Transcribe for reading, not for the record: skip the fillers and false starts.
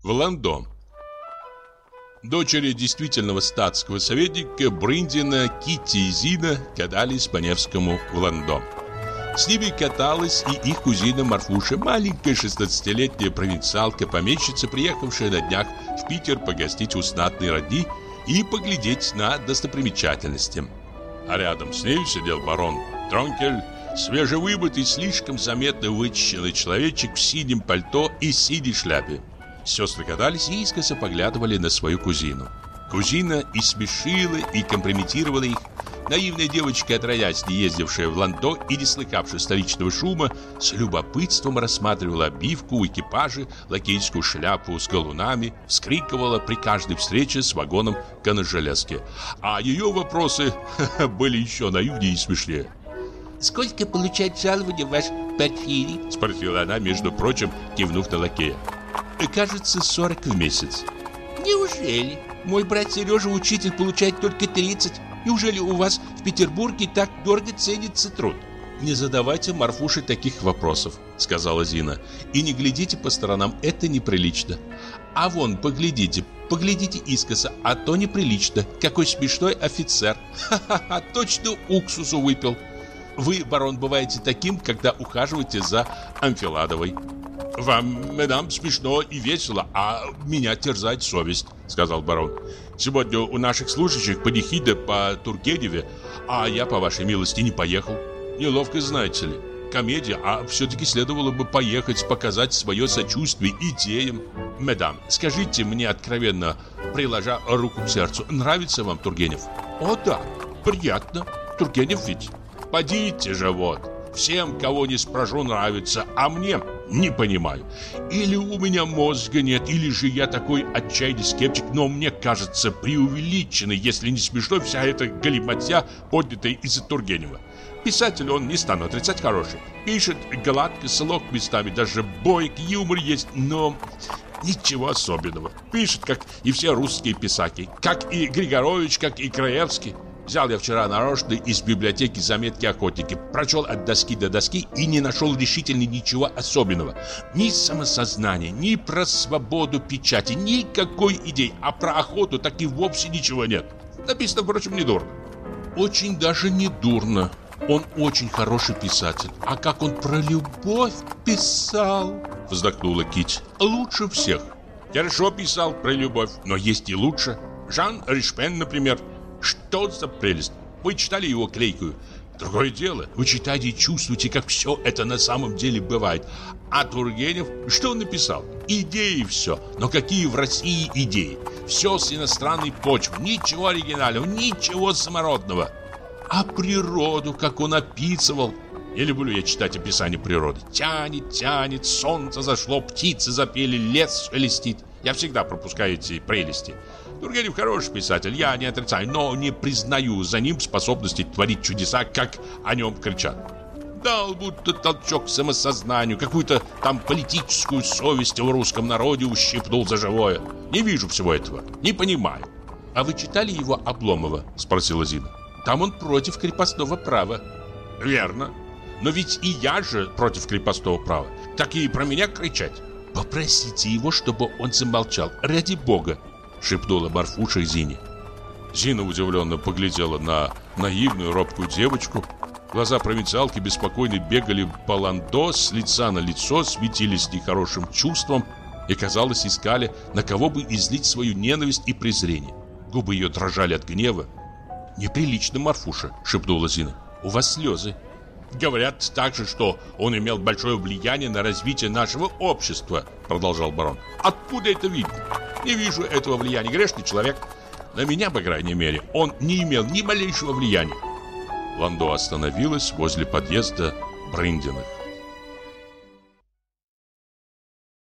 в Ландо. Дочери действительного статского советника Бриндина, Китти и Зина катались по Невскому в Ландо. С ними каталась и их кузина Марфуша, маленькая 16-летняя провинциалка-помещица, приехавшая на днях в Питер погостить у знатной родни и поглядеть на достопримечательности. А рядом с ней сидел барон Тронкель, свежевыбытый, слишком заметно вычищенный человечек в синем пальто и синей шляпе. Сестры катались и искоса поглядывали на свою кузину. Кузина и смешила, и компрометировала их. Наивная девочка, отродясь не ездившая в Ландо и не слыхавшая столичного шума, с любопытством рассматривала обивку у экипажа, лакейскую шляпу с галунами, вскрикивала при каждой встрече с вагоном конножелезки. А ее вопросы были еще наивнее и смешнее. «Сколько получает жалование ваш Порфирий?» — спросила она, между прочим, кивнув на лакея. «Кажется, 40 в месяц». «Неужели? Мой брат Сережа, учитель, получает только 30. Неужели у вас в Петербурге так дорого ценится труд?» «Не задавайте Марфуше таких вопросов», — сказала Зина. «И не глядите по сторонам, это неприлично. А вон, поглядите искоса, а то неприлично. Какой смешной офицер. Ха-ха-ха, точно уксусу выпил. Вы, барон, бываете таким, когда ухаживаете за Амфиладовой». «Вам, мадам, смешно и весело, а меня терзает совесть», — сказал барон. «Сегодня у наших служащих панихида по Тургеневе, а я, по вашей милости, не поехал. Неловко, знаете ли. Комедия, а все-таки следовало бы поехать, показать свое сочувствие идеям. Мадам, скажите мне откровенно, приложа руку к сердцу, нравится вам Тургенев?» «О да, приятно. Тургенев ведь. Подите же вот. Всем, кого не спрошу, нравится, а мне не понимаю. Или у меня мозга нет, или же я такой отчаянный скептик, но мне кажется преувеличенной, если не смешно, вся эта галиматья, поднятая из-за Тургенева. Писатель он, не стану отрицать, хороший. Пишет гладко, слог местами, даже бойк, юмор есть, но ничего особенного. Пишет, как и все русские писаки, как и Григорович, как и Краевский. Взял я вчера нарочно из библиотеки заметки охотники, прочел от доски до доски и не нашел решительно ничего особенного. Ни самосознания, ни про свободу печати, никакой идеи, а про охоту так и вовсе ничего нет. Написано, впрочем, недурно. Очень даже недурно. Он очень хороший писатель. А как он про любовь писал, вздохнула Китти. Лучше всех. Хорошо писал про любовь, но есть и лучше. Жан Ришпен, например. Что за прелесть? Вы читали его клейкую? Другое дело, вы читаете и чувствуете, как все это на самом деле бывает. А Тургенев, что он написал? Идеи все. Но какие в России идеи? Все с иностранной почвы. Ничего оригинального, ничего самородного. А природу, как он описывал. Не люблю я читать описание природы. Тянет, тянет, солнце зашло, птицы запели, лес шелестит. Я всегда пропускаю эти прелести. Тургенев хороший писатель, я не отрицаю, но не признаю за ним способности творить чудеса, как о нем кричат. Дал будто толчок самосознанию, какую-то там политическую совесть в русском народе ущипнул за живое. Не вижу всего этого, не понимаю. «А вы читали его Обломова?» – спросила Зина. «Там он против крепостного права». «Верно. Но ведь и я же против крепостного права. Так и про меня кричать». «Попросите его, чтобы он замолчал, ради бога», — шепнула Марфуша Зине. Зина удивленно поглядела на наивную робкую девочку. Глаза провинциалки беспокойно бегали по Ландо, с лица на лицо, светились нехорошим чувством и, казалось, искали, на кого бы излить свою ненависть и презрение. Губы ее дрожали от гнева. «Неприлично, Марфуша», — шепнула Зина. «У вас слезы». «Говорят также, что он имел большое влияние на развитие нашего общества», — продолжал барон. «Откуда это видно? Не вижу этого влияния, грешный человек. На меня, по крайней мере, он не имел ни малейшего влияния». Ландо остановилась возле подъезда Бриндиных.